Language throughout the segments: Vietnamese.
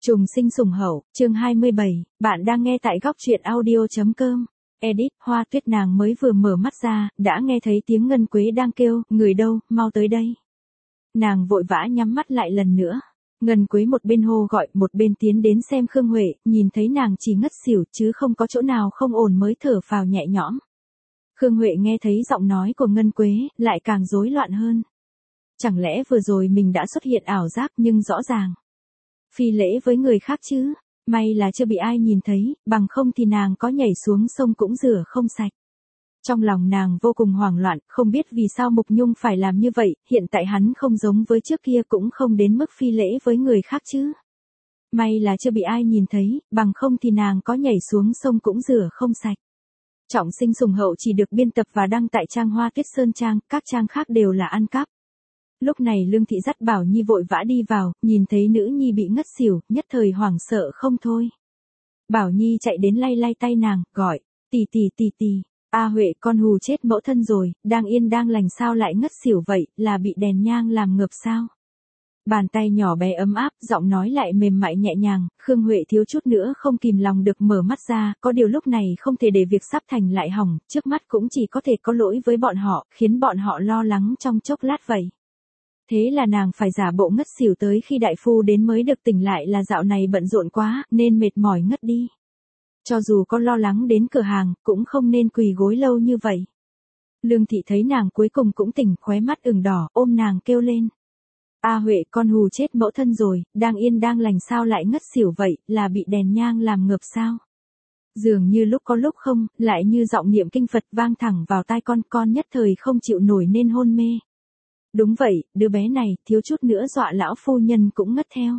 Trùng sinh sủng hậu, chương 27, bạn đang nghe tại góc truyện audio.com. Edit, Hoa Tuyết nàng mới vừa mở mắt ra, đã nghe thấy tiếng Ngân Quế đang kêu, người đâu, mau tới đây. Nàng vội vã nhắm mắt lại lần nữa. Ngân Quế một bên hô gọi, một bên tiến đến xem Khương Huệ, nhìn thấy nàng chỉ ngất xỉu chứ không có chỗ nào không ổn mới thở phào nhẹ nhõm. Khương Huệ nghe thấy giọng nói của Ngân Quế, lại càng rối loạn hơn. Chẳng lẽ vừa rồi mình đã xuất hiện ảo giác nhưng rõ ràng. Phi lễ với người khác chứ, may là chưa bị ai nhìn thấy, bằng không thì nàng có nhảy xuống sông cũng rửa không sạch. Trong lòng nàng vô cùng hoảng loạn, không biết vì sao Mục Nhung phải làm như vậy, hiện tại hắn không giống với trước kia cũng không đến mức phi lễ với người khác chứ. May là chưa bị ai nhìn thấy, bằng không thì nàng có nhảy xuống sông cũng rửa không sạch. Trọng sinh sủng hậu chỉ được biên tập và đăng tại trang Hoa Tuyết Sơn trang, các trang khác đều là ăn cắp. Lúc này Lương Thị dắt Bảo Nhi vội vã đi vào, nhìn thấy nữ nhi bị ngất xỉu, nhất thời hoảng sợ không thôi. Bảo Nhi chạy đến lay lay tay nàng, gọi, tỷ, A Huệ con hù chết mẫu thân rồi, đang yên đang lành sao lại ngất xỉu vậy, là bị đèn nhang làm ngợp sao? Bàn tay nhỏ bé ấm áp, giọng nói lại mềm mại nhẹ nhàng, Khương Huệ thiếu chút nữa không kìm lòng được mở mắt ra, có điều lúc này không thể để việc sắp thành lại hỏng, trước mắt cũng chỉ có thể có lỗi với bọn họ, khiến bọn họ lo lắng trong chốc lát vậy. Thế là nàng phải giả bộ ngất xỉu tới khi đại phu đến mới được tỉnh lại là dạo này bận rộn quá, nên mệt mỏi ngất đi. Cho dù có lo lắng đến cửa hàng, cũng không nên quỳ gối lâu như vậy. Lương Thị thấy nàng cuối cùng cũng tỉnh, khóe mắt ửng đỏ, ôm nàng kêu lên. A Huệ con hù chết mẫu thân rồi, đang yên đang lành sao lại ngất xỉu vậy, là bị đèn nhang làm ngợp sao? Dường như lúc có lúc không, lại như giọng niệm kinh Phật vang thẳng vào tai con nhất thời không chịu nổi nên hôn mê. Đúng vậy, đứa bé này, thiếu chút nữa dọa lão phu nhân cũng ngất theo.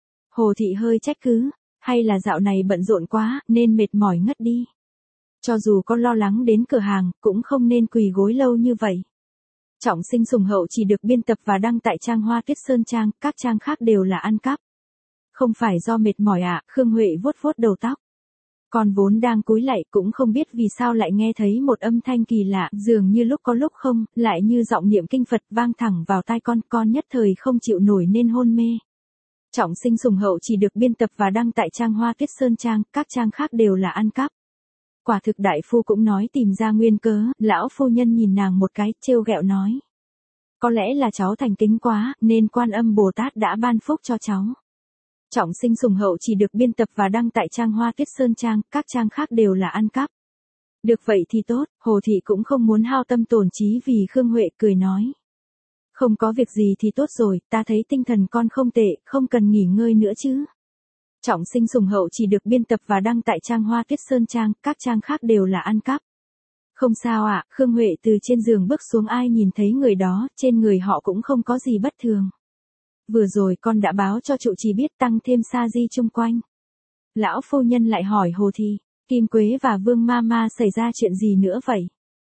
Hồ Thị hơi trách cứ, hay là dạo này bận rộn quá, nên mệt mỏi ngất đi. Cho dù có lo lắng đến cửa hàng, cũng không nên quỳ gối lâu như vậy. Trọng sinh sủng hậu chỉ được biên tập và đăng tại trang Hoa Tuyết Sơn trang, các trang khác đều là ăn cắp. Không phải do mệt mỏi ạ, Khương Huệ vuốt vuốt đầu tóc. Con vốn đang cúi lạy cũng không biết vì sao lại nghe thấy một âm thanh kỳ lạ, dường như lúc có lúc không, lại như giọng niệm kinh Phật vang thẳng vào tai con nhất thời không chịu nổi nên hôn mê. Trọng sinh sủng hậu chỉ được biên tập và đăng tại trang Hoa Tuyết Sơn trang, các trang khác đều là ăn cắp. Quả thực đại phu cũng nói tìm ra nguyên cớ, lão phu nhân nhìn nàng một cái, trêu ghẹo nói. Có lẽ là cháu thành kính quá, nên Quan Âm Bồ Tát đã ban phúc cho cháu. Trọng sinh sủng hậu chỉ được biên tập và đăng tại trang Hoa Tuyết Sơn trang, các trang khác đều là ăn cắp. Được vậy thì tốt, Hồ Thị cũng không muốn hao tâm tổn trí vì Khương Huệ cười nói. Không có việc gì thì tốt rồi, ta thấy tinh thần con không tệ, không cần nghỉ ngơi nữa chứ. Trọng sinh sủng hậu chỉ được biên tập và đăng tại trang Hoa Tuyết Sơn trang, các trang khác đều là ăn cắp. Không sao ạ, Khương Huệ từ trên giường bước xuống ai nhìn thấy người đó, trên người họ cũng không có gì bất thường. Vừa rồi con đã báo cho trụ trì biết tăng thêm sa di chung quanh. Lão phu nhân lại hỏi Hồ Thị, Kim Quế và Vương Mama xảy ra chuyện gì nữa vậy?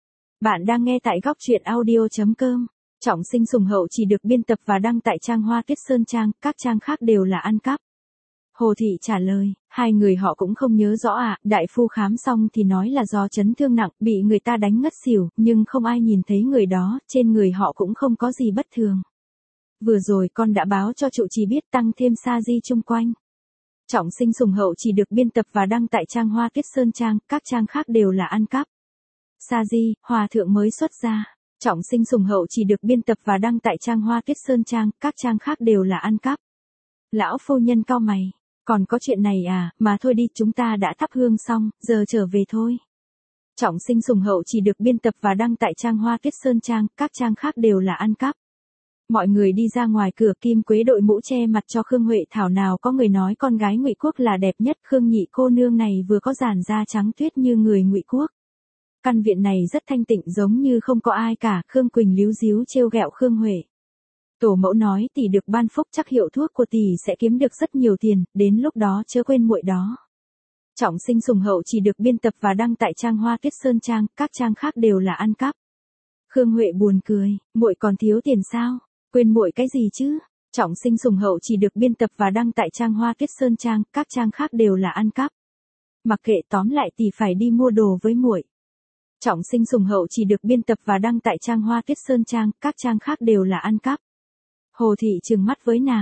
Bạn đang nghe tại góc truyện audio.com. Trọng sinh sủng hậu chỉ được biên tập và đăng tại trang Hoa Tuyết Sơn trang, các trang khác đều là ăn cắp. Hồ Thị trả lời, hai người họ cũng không nhớ rõ ạ, đại phu khám xong thì nói là do chấn thương nặng, bị người ta đánh ngất xỉu, nhưng không ai nhìn thấy người đó, trên người họ cũng không có gì bất thường. Vừa rồi con đã báo cho trụ trì biết tăng thêm sa di chung quanh. Trọng sinh sủng hậu chỉ được biên tập và đăng tại trang Hoa Tuyết Sơn trang, các trang khác đều là ăn cắp. Sa di, hòa thượng mới xuất ra. Trọng sinh sủng hậu chỉ được biên tập và đăng tại trang Hoa Tuyết Sơn trang, các trang khác đều là ăn cắp. Lão phu nhân cau mày, còn có chuyện này à, mà thôi đi, chúng ta đã thắp hương xong, giờ trở về thôi. Trọng sinh sủng hậu chỉ được biên tập và đăng tại trang Hoa Tuyết Sơn trang, các trang khác đều là ăn cắp. Mọi người đi ra ngoài cửa, Kim Quế đội mũ che mặt cho Khương Huệ, thảo nào có người nói con gái Ngụy Quốc là đẹp nhất, Khương nhị cô nương này vừa có làn da trắng tuyết như người Ngụy Quốc. Căn viện này rất thanh tịnh giống như không có ai cả, Khương Quỳnh líu díu trêu ghẹo Khương Huệ. Tổ mẫu nói tỷ được ban phúc chắc hiệu thuốc của tỷ sẽ kiếm được rất nhiều tiền, đến lúc đó chớ quên muội đó. Trọng sinh sủng hậu chỉ được biên tập và đăng tại trang Hoa Tuyết Sơn trang, các trang khác đều là ăn cắp. Khương Huệ buồn cười, muội còn thiếu tiền sao? Quên muội cái gì chứ? Trọng sinh sủng hậu chỉ được biên tập và đăng tại trang Hoa Tuyết Sơn trang, các trang khác đều là ăn cắp. Mặc kệ, tóm lại tỷ phải đi mua đồ với muội. Trọng sinh sủng hậu chỉ được biên tập và đăng tại trang Hoa Tuyết Sơn trang, các trang khác đều là ăn cắp. Hồ Thị trừng mắt với nàng,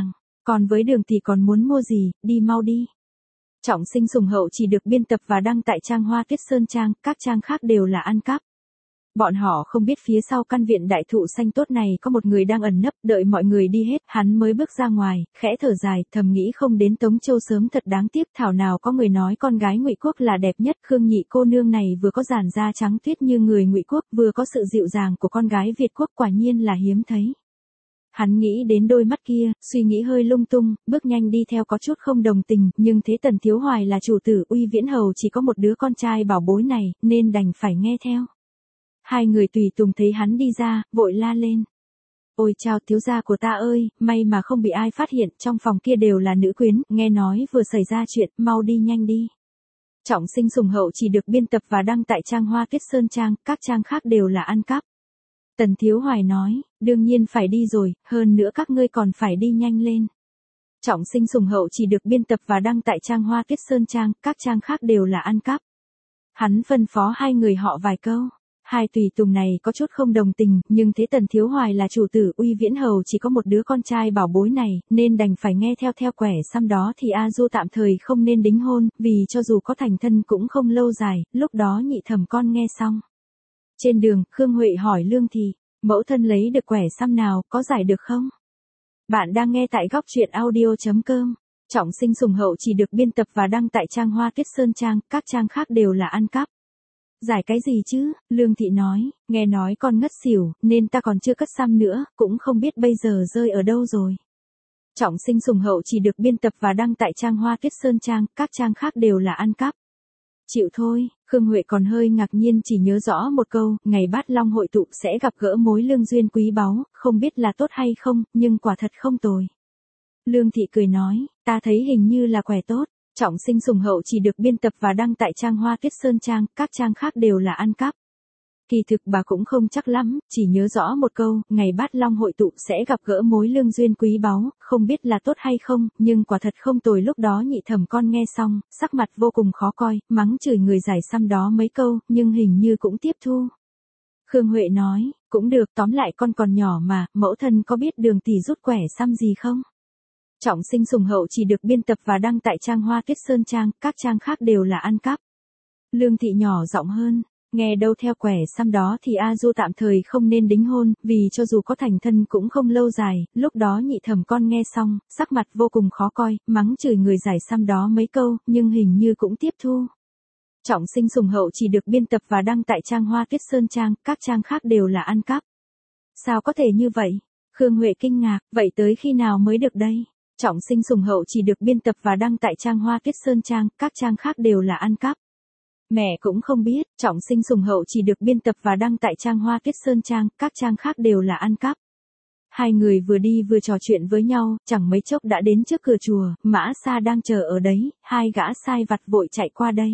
Còn với Đường tỷ còn muốn mua gì, đi mau đi. Trọng Sinh Sùng Hậu chỉ được biên tập và đăng tại trang Hoa Tuyết Sơn trang, các trang khác đều là ăn cắp. Bọn họ không biết phía sau căn viện đại thụ xanh tốt này có một người đang ẩn nấp, đợi mọi người đi hết, hắn mới bước ra ngoài, khẽ thở dài, thầm nghĩ không đến Tống Châu sớm thật đáng tiếc, thảo nào có người nói con gái Ngụy Quốc là đẹp nhất, Khương Nhị cô nương này vừa có làn da trắng tuyết như người Ngụy Quốc, vừa có sự dịu dàng của con gái Việt Quốc, quả nhiên là hiếm thấy. Hắn nghĩ đến đôi mắt kia, suy nghĩ hơi lung tung, bước nhanh đi theo có chút không đồng tình, nhưng thế Tần Thiếu Hoài là chủ tử Uy Viễn Hầu chỉ có một đứa con trai bảo bối này, nên đành phải nghe theo. Hai người tùy tùng thấy hắn đi ra, vội la lên. Ôi chao thiếu gia của ta ơi, may mà không bị ai phát hiện, trong phòng kia đều là nữ quyến, nghe nói vừa xảy ra chuyện, mau đi nhanh đi. Trọng Sinh Sùng Hậu chỉ được biên tập và đăng tại trang Hoa Tuyết Sơn trang, các trang khác đều là ăn cắp. Tần Thiếu Hoài nói, đương nhiên phải đi rồi, hơn nữa các ngươi còn phải đi nhanh lên. Trọng Sinh Sùng Hậu chỉ được biên tập và đăng tại trang Hoa Tuyết Sơn trang, các trang khác đều là ăn cắp. Hắn phân phó hai người họ vài câu. Hai tùy tùng này có chút không đồng tình, nhưng thế Tần Thiếu Hoài là chủ tử Uy Viễn Hầu chỉ có một đứa con trai bảo bối này, nên đành phải nghe theo quẻ xăm đó thì A Du tạm thời không nên đính hôn, vì cho dù có thành thân cũng không lâu dài, lúc đó Nhị Thẩm con nghe xong. Trên đường, Khương Huệ hỏi Lương Thị, mẫu thân lấy được quẻ xăm nào, có giải được không? Bạn đang nghe tại góc truyện audio.com. Trọng Sinh Sùng Hậu chỉ được biên tập và đăng tại trang Hoa Tuyết Sơn trang, các trang khác đều là ăn cắp. Giải cái gì chứ, Lương Thị nói, nghe nói con ngất xỉu, nên ta còn chưa cất xăm nữa, cũng không biết bây giờ rơi ở đâu rồi. Trọng Sinh Sùng Hậu chỉ được biên tập và đăng tại trang Hoa Tuyết Sơn trang, các trang khác đều là ăn cắp. Chịu thôi, Khương Huệ còn hơi ngạc nhiên chỉ nhớ rõ một câu, ngày Bát Long hội tụ sẽ gặp gỡ mối lương duyên quý báu, không biết là tốt hay không, nhưng quả thật không tồi. Lương Thị cười nói, ta thấy hình như là quẻ tốt. Trọng Sinh Sùng Hậu chỉ được biên tập và đăng tại trang Hoa Tuyết Sơn trang, các trang khác đều là ăn cắp. Kỳ thực bà cũng không chắc lắm, chỉ nhớ rõ một câu, ngày Bát Long hội tụ sẽ gặp gỡ mối lương duyên quý báu, không biết là tốt hay không, nhưng quả thật không tồi. Lúc đó Nhị Thẩm con nghe xong, sắc mặt vô cùng khó coi, mắng chửi người giải xăm đó mấy câu, nhưng hình như cũng tiếp thu. Khương Huệ nói, cũng được, tóm lại con còn nhỏ mà, mẫu thân có biết Đường tỷ rút quẻ xăm gì không? Trọng Sinh Sùng Hậu chỉ được biên tập và đăng tại trang Hoa Tuyết Sơn trang, các trang khác đều là ăn cắp. Lương Thị nhỏ giọng hơn, nghe đâu theo quẻ xăm đó thì A Du tạm thời không nên đính hôn, vì cho dù có thành thân cũng không lâu dài, lúc đó Nhị Thẩm con nghe xong, sắc mặt vô cùng khó coi, mắng chửi người giải xăm đó mấy câu, nhưng hình như cũng tiếp thu. Trọng Sinh Sùng Hậu chỉ được biên tập và đăng tại trang Hoa Tuyết Sơn trang, các trang khác đều là ăn cắp. Sao có thể như vậy? Khương Huệ kinh ngạc, vậy tới khi nào mới được đây? Trọng Sinh Sùng Hậu chỉ được biên tập và đăng tại trang Hoa Tuyết Sơn trang, các trang khác đều là ăn cắp. Mẹ cũng không biết, Trọng Sinh Sùng Hậu chỉ được biên tập và đăng tại trang Hoa Tuyết Sơn trang, các trang khác đều là ăn cắp. Hai người vừa đi vừa trò chuyện với nhau, chẳng mấy chốc đã đến trước cửa chùa, Mã Sa đang chờ ở đấy, hai gã sai vặt vội chạy qua đây.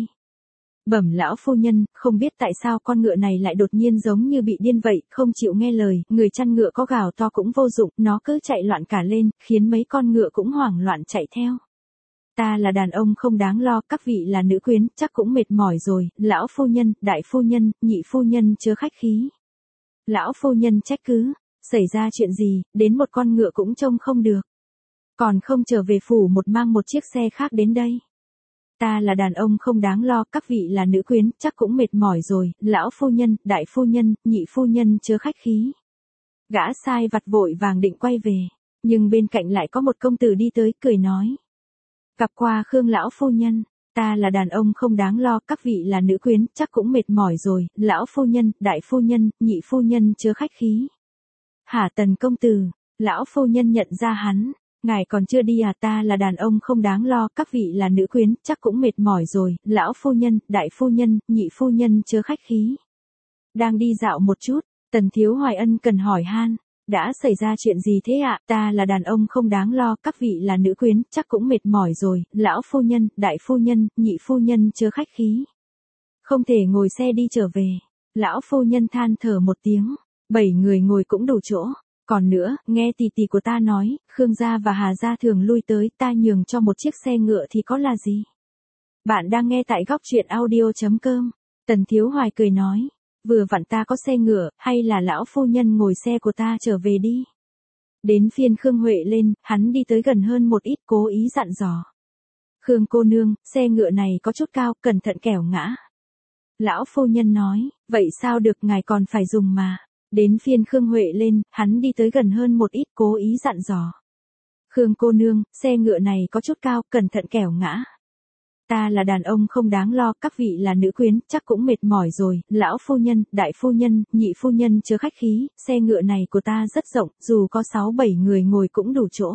Bẩm lão phu nhân, không biết tại sao con ngựa này lại đột nhiên giống như bị điên vậy, không chịu nghe lời, người chăn ngựa có gào to cũng vô dụng, nó cứ chạy loạn cả lên, khiến mấy con ngựa cũng hoảng loạn chạy theo. Ta là đàn ông không đáng lo, các vị là nữ quyến, chắc cũng mệt mỏi rồi, lão phu nhân, đại phu nhân, nhị phu nhân chớ khách khí. Lão phu nhân trách cứ, xảy ra chuyện gì, đến một con ngựa cũng trông không được. Còn không trở về phủ một mang một chiếc xe khác đến đây. Ta là đàn ông không đáng lo, các vị là nữ quyến, chắc cũng mệt mỏi rồi, lão phu nhân, đại phu nhân, nhị phu nhân chớ khách khí. Gã sai vặt vội vàng định quay về, nhưng bên cạnh lại có một công tử đi tới, cười nói. Gặp qua Khương lão phu nhân, ta là đàn ông không đáng lo, các vị là nữ quyến, chắc cũng mệt mỏi rồi, lão phu nhân, đại phu nhân, nhị phu nhân chớ khách khí. Hả Tần công tử, lão phu nhân nhận ra hắn. Ngài còn chưa đi à, ta là đàn ông không đáng lo, các vị là nữ quyến, chắc cũng mệt mỏi rồi, lão phu nhân, đại phu nhân, nhị phu nhân chớ khách khí. Đang đi dạo một chút, Tần Thiếu Hoài ân cần hỏi han, đã xảy ra chuyện gì thế ạ? Ta là đàn ông không đáng lo, các vị là nữ quyến, chắc cũng mệt mỏi rồi, lão phu nhân, đại phu nhân, nhị phu nhân chớ khách khí. Không thể ngồi xe đi trở về, lão phu nhân than thở một tiếng, 7 người ngồi cũng đủ chỗ. Còn nữa, nghe tỷ tỷ của ta nói, Khương gia và Hà gia thường lui tới, ta nhường cho một chiếc xe ngựa thì có là gì? Bạn đang nghe tại góc truyện audio.com. Tần Thiếu Hoài cười nói, vừa vặn ta có xe ngựa, hay là lão phu nhân ngồi xe của ta trở về đi. Đến phiên Khương Huệ lên, hắn đi tới gần hơn một ít cố ý dặn dò. Khương cô nương, xe ngựa này có chút cao, cẩn thận kẻo ngã. Lão phu nhân nói, vậy sao được, ngài còn phải dùng mà. Đến phiên Khương Huệ lên, hắn đi tới gần hơn một ít cố ý dặn dò. Khương cô nương, xe ngựa này có chút cao, cẩn thận kẻo ngã. Ta là đàn ông không đáng lo, các vị là nữ quyến, chắc cũng mệt mỏi rồi, lão phu nhân, đại phu nhân, nhị phu nhân chớ khách khí, xe ngựa này của ta rất rộng, dù có 6-7 người ngồi cũng đủ chỗ.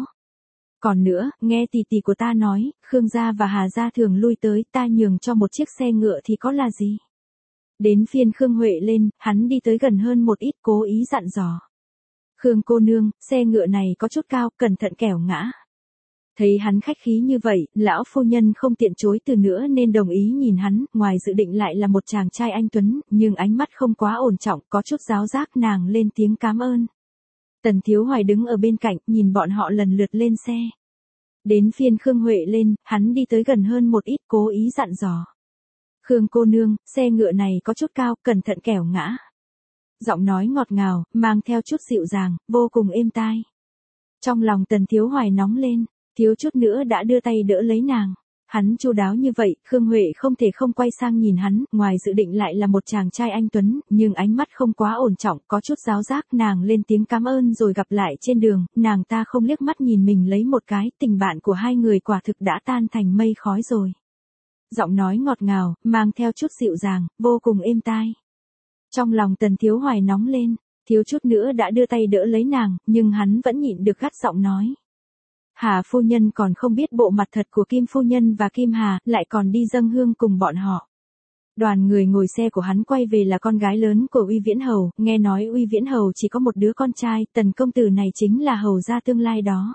Còn nữa, nghe tỷ tỷ của ta nói, Khương gia và Hà gia thường lui tới, ta nhường cho một chiếc xe ngựa thì có là gì. Đến phiên Khương Huệ lên, hắn đi tới gần hơn một ít cố ý dặn dò. Khương cô nương, xe ngựa này có chút cao, cẩn thận kẻo ngã. Thấy hắn khách khí như vậy, lão phu nhân không tiện chối từ nữa nên đồng ý nhìn hắn, ngoài dự định lại là một chàng trai anh tuấn, nhưng ánh mắt không quá ổn trọng, có chút giáo giác, nàng lên tiếng cám ơn. Tần Thiếu Hoài đứng ở bên cạnh, nhìn bọn họ lần lượt lên xe. Đến phiên Khương Huệ lên, hắn đi tới gần hơn một ít cố ý dặn dò. Khương cô nương, xe ngựa này có chút cao, cẩn thận kẻo ngã. Giọng nói ngọt ngào, mang theo chút dịu dàng, vô cùng êm tai. Trong lòng Tần Thiếu Hoài nóng lên, thiếu chút nữa đã đưa tay đỡ lấy nàng. Hắn chu đáo như vậy, Khương Huệ không thể không quay sang nhìn hắn, ngoài dự định lại là một chàng trai anh tuấn, nhưng ánh mắt không quá ổn trọng, có chút giáo giác, nàng lên tiếng cảm ơn rồi gặp lại trên đường, nàng ta không liếc mắt nhìn mình lấy một cái, tình bạn của hai người quả thực đã tan thành mây khói rồi. Giọng nói ngọt ngào, mang theo chút dịu dàng, vô cùng êm tai. Trong lòng Tần Thiếu Hoài nóng lên, thiếu chút nữa đã đưa tay đỡ lấy nàng, nhưng hắn vẫn nhịn được gắt giọng nói. Hà phu nhân còn không biết bộ mặt thật của Kim phu nhân và Kim Hà, lại còn đi dâng hương cùng bọn họ. Đoàn người ngồi xe của hắn quay về là con gái lớn của Uy Viễn Hầu, nghe nói Uy Viễn Hầu chỉ có một đứa con trai, Tần công tử này chính là hầu gia tương lai đó.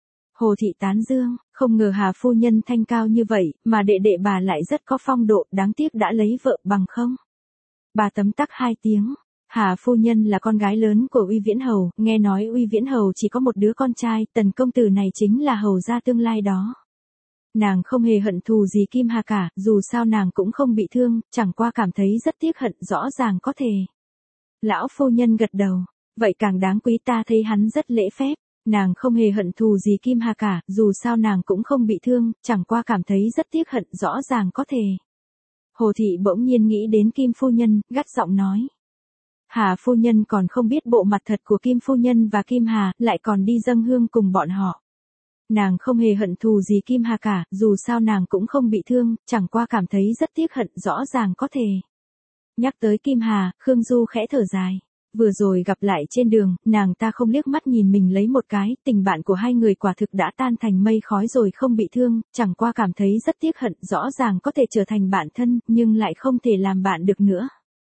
Hồ thị tán dương, không ngờ Hà phu nhân thanh cao như vậy, mà đệ đệ bà lại rất có phong độ, đáng tiếc đã lấy vợ bằng không. Bà tấm tắc 2 tiếng. Hà phu nhân là con gái lớn của Uy Viễn Hầu, nghe nói Uy Viễn Hầu chỉ có một đứa con trai, Tần công tử này chính là hầu gia tương lai đó. Nàng không hề hận thù gì Kim Hà cả, dù sao nàng cũng không bị thương, chẳng qua cảm thấy rất tiếc hận, rõ ràng có thể. Lão phu nhân gật đầu, vậy càng đáng quý, ta thấy hắn rất lễ phép. Nàng không hề hận thù gì Kim Hà cả, dù sao nàng cũng không bị thương, chẳng qua cảm thấy rất tiếc hận, rõ ràng có thể. Hồ thị bỗng nhiên nghĩ đến Kim phu nhân, gắt giọng nói. Hà phu nhân còn không biết bộ mặt thật của Kim phu nhân và Kim Hà, lại còn đi dâng hương cùng bọn họ. Nàng không hề hận thù gì Kim Hà cả, dù sao nàng cũng không bị thương, chẳng qua cảm thấy rất tiếc hận, rõ ràng có thể. Nhắc tới Kim Hà, Khương Du khẽ thở dài. Vừa rồi gặp lại trên đường, nàng ta không liếc mắt nhìn mình lấy một cái, tình bạn của hai người quả thực đã tan thành mây khói rồi, không bị thương, chẳng qua cảm thấy rất tiếc hận, rõ ràng có thể trở thành bạn thân, nhưng lại không thể làm bạn được nữa.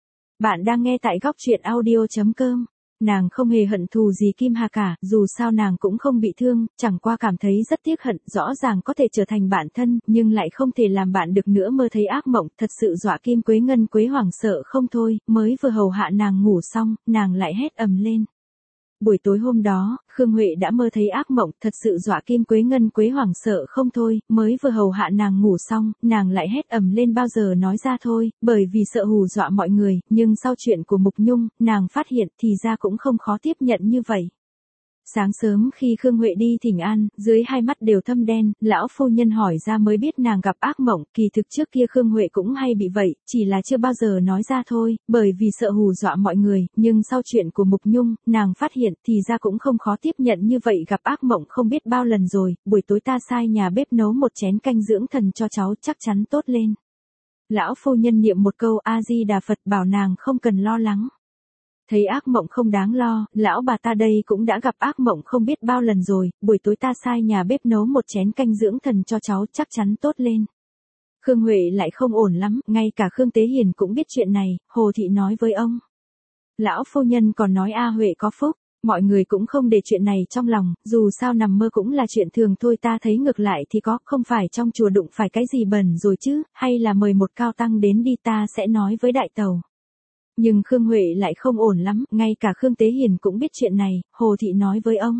Bạn đang nghe tại góc truyện audio.com. Nàng không hề hận thù gì Kim Hà cả, dù sao nàng cũng không bị thương, chẳng qua cảm thấy rất tiếc hận, rõ ràng có thể trở thành bạn thân, nhưng lại không thể làm bạn được nữa, mơ thấy ác mộng, thật sự dọa Kim Quế Ngân Quế hoảng sợ không thôi, mới vừa hầu hạ nàng ngủ xong, nàng lại hét ầm lên. Buổi tối hôm đó, Khương Huệ đã mơ thấy ác mộng, thật sự dọa Kim Quế Ngân Quế hoảng sợ không thôi, mới vừa hầu hạ nàng ngủ xong, nàng lại hét ầm lên, bao giờ nói ra thôi, bởi vì sợ hù dọa mọi người, nhưng sau chuyện của Mục Nhung, nàng phát hiện thì ra cũng không khó tiếp nhận như vậy. Sáng sớm khi Khương Huệ đi thỉnh an, dưới hai mắt đều thâm đen, lão phu nhân hỏi ra mới biết nàng gặp ác mộng, kỳ thực trước kia Khương Huệ cũng hay bị vậy, chỉ là chưa bao giờ nói ra thôi, bởi vì sợ hù dọa mọi người, nhưng sau chuyện của Mục Nhung, nàng phát hiện thì ra cũng không khó tiếp nhận như vậy, gặp ác mộng không biết bao lần rồi, buổi tối ta sai nhà bếp nấu một chén canh dưỡng thần cho cháu, chắc chắn tốt lên. Lão phu nhân niệm một câu A Di Đà Phật bảo nàng không cần lo lắng. Thấy ác mộng không đáng lo, lão bà ta đây cũng đã gặp ác mộng không biết bao lần rồi, buổi tối ta sai nhà bếp nấu một chén canh dưỡng thần cho cháu, chắc chắn tốt lên. Khương Huệ lại không ổn lắm, ngay cả Khương Tế Hiền cũng biết chuyện này, Hồ thị nói với ông. Lão phu nhân còn nói A Huệ có phúc, mọi người cũng không để chuyện này trong lòng, dù sao nằm mơ cũng là chuyện thường thôi, ta thấy ngược lại thì có, không phải trong chùa đụng phải cái gì bẩn rồi chứ, hay là mời một cao tăng đến đi, ta sẽ nói với đại tàu. Nhưng Khương Huệ lại không ổn lắm, ngay cả Khương Tế Hiền cũng biết chuyện này, Hồ thị nói với ông.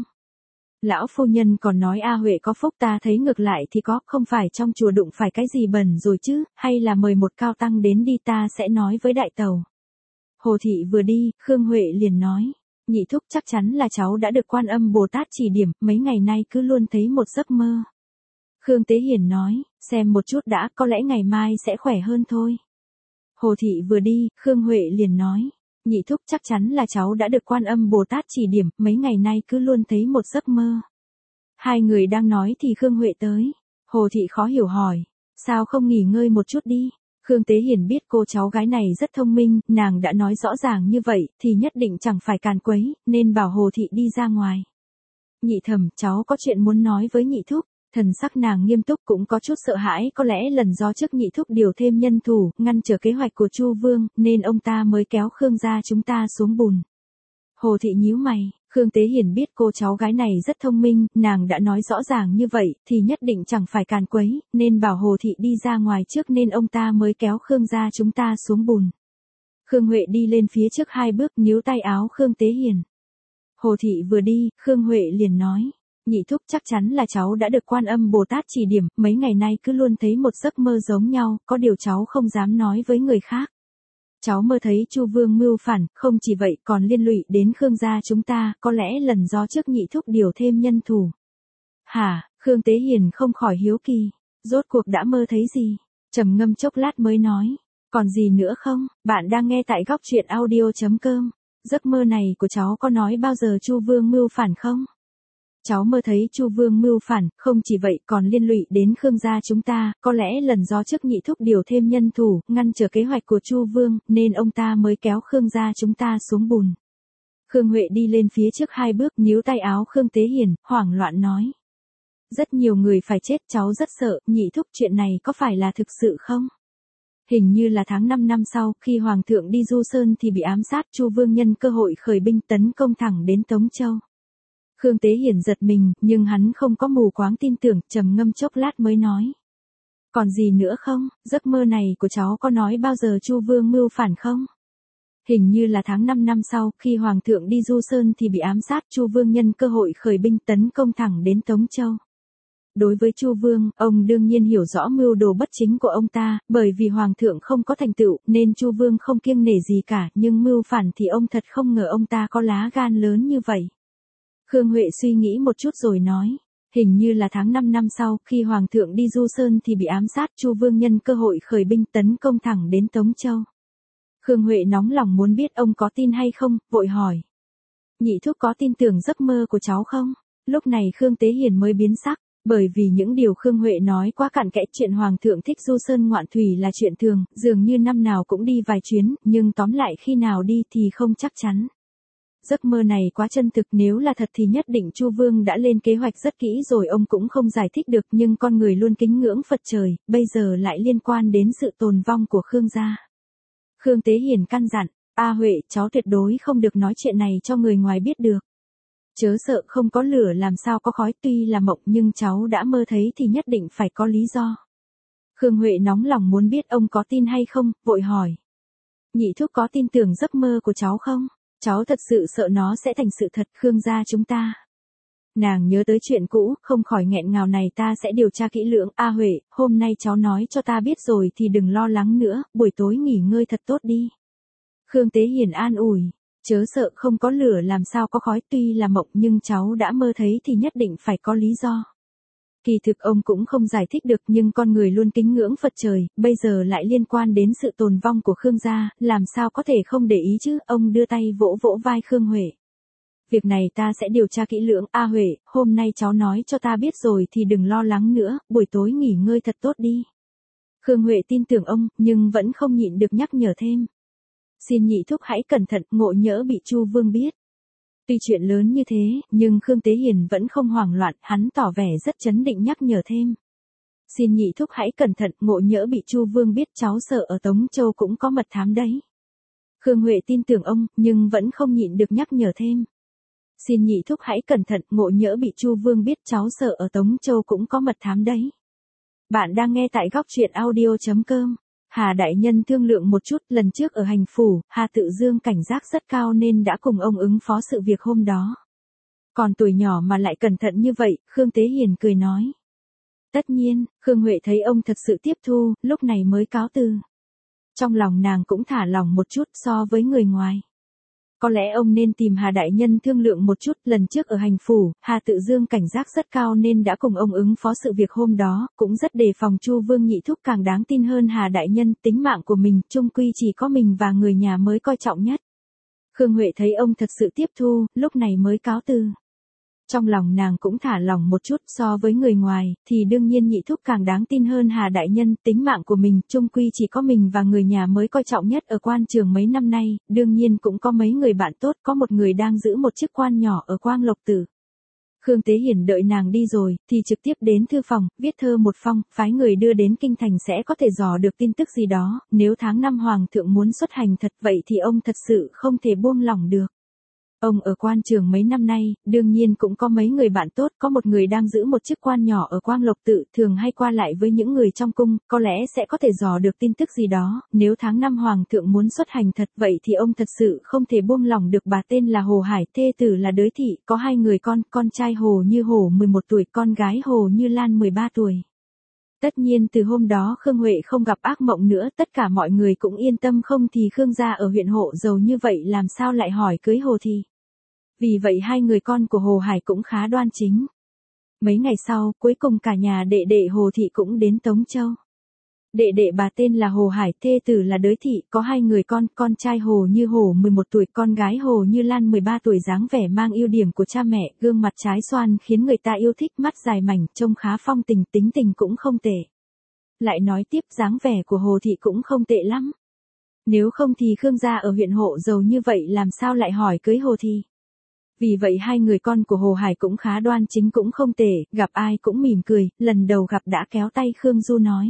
Lão phu nhân còn nói A Huệ có phúc, ta thấy ngược lại thì có, không phải trong chùa đụng phải cái gì bẩn rồi chứ, hay là mời một cao tăng đến đi, ta sẽ nói với đại tàu. Hồ thị vừa đi, Khương Huệ liền nói. Nhị thúc chắc chắn là cháu đã được Quan Âm Bồ Tát chỉ điểm, mấy ngày nay cứ luôn thấy một giấc mơ. Khương Tế Hiền nói, xem một chút đã, có lẽ ngày mai sẽ khỏe hơn thôi. Hồ Thị vừa đi, Khương Huệ liền nói, nhị thúc chắc chắn là cháu đã được Quan Âm Bồ Tát chỉ điểm, mấy ngày nay cứ luôn thấy một giấc mơ. Hai người đang nói thì Khương Huệ tới. Hồ Thị khó hiểu hỏi, sao không nghỉ ngơi một chút đi? Khương Tế Hiền biết cô cháu gái này rất thông minh, nàng đã nói rõ ràng như vậy, thì nhất định chẳng phải càn quấy, nên bảo Hồ Thị đi ra ngoài. Nhị thẩm, cháu có chuyện muốn nói với nhị thúc. Thần sắc nàng nghiêm túc, cũng có chút sợ hãi, có lẽ lần do trước nhị thúc điều thêm nhân thủ, ngăn trở kế hoạch của Chu Vương, nên ông ta mới kéo Khương gia chúng ta xuống bùn. Hồ Thị nhíu mày, Khương Tế Hiền biết cô cháu gái này rất thông minh, nàng đã nói rõ ràng như vậy, thì nhất định chẳng phải càn quấy, nên bảo Hồ Thị đi ra ngoài trước nên ông ta mới kéo Khương gia chúng ta xuống bùn. Khương Huệ đi lên phía trước 2 bước, níu tay áo Khương Tế Hiền. Hồ Thị vừa đi, Khương Huệ liền nói, nhị thúc chắc chắn là cháu đã được Quan Âm Bồ Tát chỉ điểm, mấy ngày nay cứ luôn thấy một giấc mơ giống nhau, có điều cháu không dám nói với người khác. Cháu mơ thấy Chu Vương mưu phản, không chỉ vậy còn liên lụy đến Khương gia chúng ta, có lẽ lần do trước nhị thúc điều thêm nhân thủ. Hả? Khương Tế Hiền không khỏi hiếu kỳ, rốt cuộc đã mơ thấy gì? Trầm ngâm chốc lát mới nói, còn gì nữa không? Bạn đang nghe tại góc truyện audio.com. Giấc mơ này của cháu có nói bao giờ Chu Vương mưu phản không? Cháu mơ thấy Chu Vương mưu phản, không chỉ vậy còn liên lụy đến Khương gia chúng ta, có lẽ lần do trước nhị thúc điều thêm nhân thủ, ngăn trở kế hoạch của Chu Vương, nên ông ta mới kéo Khương gia chúng ta xuống bùn. Khương Huệ đi lên phía trước 2 bước, níu tay áo Khương Tế Hiền, hoảng loạn nói. Rất nhiều người phải chết, cháu rất sợ, nhị thúc chuyện này có phải là thực sự không? Hình như là tháng 5 năm sau, khi Hoàng thượng đi Du Sơn thì bị ám sát, Chu Vương nhân cơ hội khởi binh tấn công thẳng đến Tống Châu. Khương Tế Hiền giật mình, nhưng hắn không có mù quáng tin tưởng, trầm ngâm chốc lát mới nói. Còn gì nữa không? Giấc mơ này của cháu có nói bao giờ Chu Vương mưu phản không? Hình như là tháng 5 năm sau, khi Hoàng thượng đi Du Sơn thì bị ám sát, Chu Vương nhân cơ hội khởi binh tấn công thẳng đến Tống Châu. Đối với Chu Vương, ông đương nhiên hiểu rõ mưu đồ bất chính của ông ta, bởi vì Hoàng thượng không có thành tựu, nên Chu Vương không kiêng nể gì cả, nhưng mưu phản thì ông thật không ngờ ông ta có lá gan lớn như vậy. Khương Huệ suy nghĩ một chút rồi nói, hình như là tháng 5 năm sau, khi Hoàng thượng đi Du Sơn thì bị ám sát, Chu Vương nhân cơ hội khởi binh tấn công thẳng đến Tống Châu. Khương Huệ nóng lòng muốn biết ông có tin hay không, vội hỏi. Nhị thúc có tin tưởng giấc mơ của cháu không? Lúc này Khương Tế Hiền mới biến sắc, bởi vì những điều Khương Huệ nói quá cặn kẽ, chuyện Hoàng thượng thích Du Sơn ngoạn thủy là chuyện thường, dường như năm nào cũng đi vài chuyến, nhưng tóm lại khi nào đi thì không chắc chắn. Giấc mơ này quá chân thực, nếu là thật thì nhất định Chu Vương đã lên kế hoạch rất kỹ rồi, ông cũng không giải thích được, nhưng con người luôn kính ngưỡng Phật trời, bây giờ lại liên quan đến sự tồn vong của Khương gia. Khương Tế Hiền căn dặn, A Huệ, cháu tuyệt đối không được nói chuyện này cho người ngoài biết được. Chớ sợ, không có lửa làm sao có khói, tuy là mộng nhưng cháu đã mơ thấy thì nhất định phải có lý do. Khương Huệ nóng lòng muốn biết ông có tin hay không, vội hỏi. Nhị thúc có tin tưởng giấc mơ của cháu không? Cháu thật sự sợ nó sẽ thành sự thật, Khương gia chúng ta. Nàng nhớ tới chuyện cũ, không khỏi nghẹn ngào, này ta sẽ điều tra kỹ lưỡng. A Huệ, hôm nay cháu nói cho ta biết rồi thì đừng lo lắng nữa, buổi tối nghỉ ngơi thật tốt đi. Khương Tế Hiền an ủi, chớ sợ, không có lửa làm sao có khói, tuy là mộng nhưng cháu đã mơ thấy thì nhất định phải có lý do. Kỳ thực ông cũng không giải thích được, nhưng con người luôn kính ngưỡng Phật trời, bây giờ lại liên quan đến sự tồn vong của Khương gia, làm sao có thể không để ý chứ, ông đưa tay vỗ vỗ vai Khương Huệ. Việc này ta sẽ điều tra kỹ lưỡng. A Huệ, hôm nay cháu nói cho ta biết rồi thì đừng lo lắng nữa, buổi tối nghỉ ngơi thật tốt đi. Khương Huệ tin tưởng ông, nhưng vẫn không nhịn được nhắc nhở thêm. Xin nhị thúc hãy cẩn thận, ngộ nhỡ bị Chu Vương biết. Tuy chuyện lớn như thế, nhưng Khương Tế Hiền vẫn không hoảng loạn, hắn tỏ vẻ rất trấn định nhắc nhở thêm. Xin nhị thúc hãy cẩn thận, ngộ nhỡ bị Chu Vương biết, cháu sợ ở Tống Châu cũng có mật thám đấy. Khương Huệ tin tưởng ông, nhưng vẫn không nhịn được nhắc nhở thêm. Xin nhị thúc hãy cẩn thận, ngộ nhỡ bị Chu Vương biết, cháu sợ ở Tống Châu cũng có mật thám đấy. Bạn đang nghe tại góc truyện audio.com. Hà đại nhân thương lượng một chút, lần trước ở hành phủ, Hà Tự Dương cảnh giác rất cao nên đã cùng ông ứng phó sự việc hôm đó. Còn tuổi nhỏ mà lại cẩn thận như vậy, Khương Tế Hiền cười nói. Tất nhiên, Khương Huệ thấy ông thật sự tiếp thu, lúc này mới cáo từ. Trong lòng nàng cũng thả lòng một chút so với người ngoài. Có lẽ ông nên tìm Hà đại nhân thương lượng một chút, lần trước ở hành phủ, Hà Tự Dương cảnh giác rất cao nên đã cùng ông ứng phó sự việc hôm đó, cũng rất đề phòng Chu Vương nhị thúc càng đáng tin hơn Hà đại nhân, tính mạng của mình, chung quy chỉ có mình và người nhà mới coi trọng nhất. Khương Huệ thấy ông thật sự tiếp thu, lúc này mới cáo từ. Trong lòng nàng cũng thả lỏng một chút, so với người ngoài, thì đương nhiên nhị thúc càng đáng tin hơn Hà đại nhân, tính mạng của mình, chung quy chỉ có mình và người nhà mới coi trọng nhất ở quan trường mấy năm nay, đương nhiên cũng có mấy người bạn tốt, có một người đang giữ một chức quan nhỏ ở Quang Lộc Tử. Khương Tế Hiển đợi nàng đi rồi, thì trực tiếp đến thư phòng, viết thơ một phong, phái người đưa đến kinh thành sẽ có thể dò được tin tức gì đó, nếu tháng 5 hoàng thượng muốn xuất hành thật vậy thì ông thật sự không thể buông lỏng được. Ông ở quan trường mấy năm nay, đương nhiên cũng có mấy người bạn tốt, có một người đang giữ một chức quan nhỏ ở Quang Lộc Tự, thường hay qua lại với những người trong cung, có lẽ sẽ có thể dò được tin tức gì đó, nếu tháng 5 hoàng thượng muốn xuất hành thật vậy thì ông thật sự không thể buông lỏng được. Bà tên là Hồ Hải, thê tử là Đới Thị, có 2 người con trai Hồ Như Hổ 11 tuổi, con gái Hồ Như Lan 13 tuổi. Tất nhiên từ hôm đó Khương Huệ không gặp ác mộng nữa, tất cả mọi người cũng yên tâm, không thì Khương gia ở huyện Hộ giàu như vậy làm sao lại hỏi cưới Hồ Thị. Vì vậy 2 người con của Hồ Hải cũng khá đoan chính. Mấy ngày sau, cuối cùng cả nhà đệ đệ Hồ Thị cũng đến Tống Châu. Đệ đệ bà tên là Hồ Hải, thê tử là Đới Thị, có 2 người con trai Hồ Như Hổ 11 tuổi, con gái Hồ Như Lan 13 tuổi, dáng vẻ mang ưu điểm của cha mẹ, gương mặt trái xoan khiến người ta yêu thích, mắt dài mảnh, trông khá phong tình, tính tình cũng không tệ. Lại nói tiếp, dáng vẻ của Hồ Thị cũng không tệ lắm. Nếu không thì Khương gia ở huyện Hộ giàu như vậy làm sao lại hỏi cưới Hồ Thị. Vì vậy 2 người con của Hồ Hải cũng khá đoan chính, cũng không tệ, gặp ai cũng mỉm cười, lần đầu gặp đã kéo tay Khương Du nói.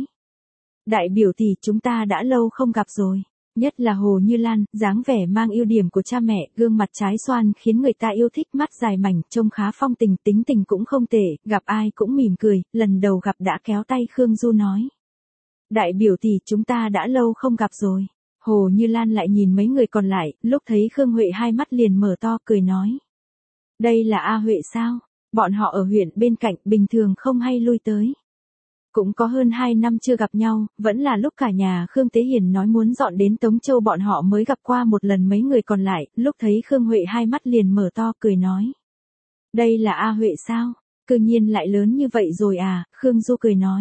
Đại biểu tỷ, chúng ta đã lâu không gặp rồi. Nhất là Hồ Như Lan, dáng vẻ mang ưu điểm của cha mẹ, gương mặt trái xoan khiến người ta yêu thích, mắt dài mảnh, trông khá phong tình, tính tình cũng không tệ, gặp ai cũng mỉm cười, lần đầu gặp đã kéo tay Khương Du nói. Đại biểu tỷ, chúng ta đã lâu không gặp rồi. Hồ Như Lan lại nhìn mấy người còn lại, lúc thấy Khương Huệ 2 mắt liền mở to, cười nói. Đây là A Huệ sao? Bọn họ ở huyện bên cạnh, bình thường không hay lui tới. Cũng có hơn 2 năm chưa gặp nhau, vẫn là lúc cả nhà Khương Tế Hiển nói muốn dọn đến Tống Châu bọn họ mới gặp qua một lần. Mấy người còn lại, lúc thấy Khương Huệ 2 mắt liền mở to, cười nói. Đây là A Huệ sao? Cư nhiên lại lớn như vậy rồi à? Khương Du cười nói.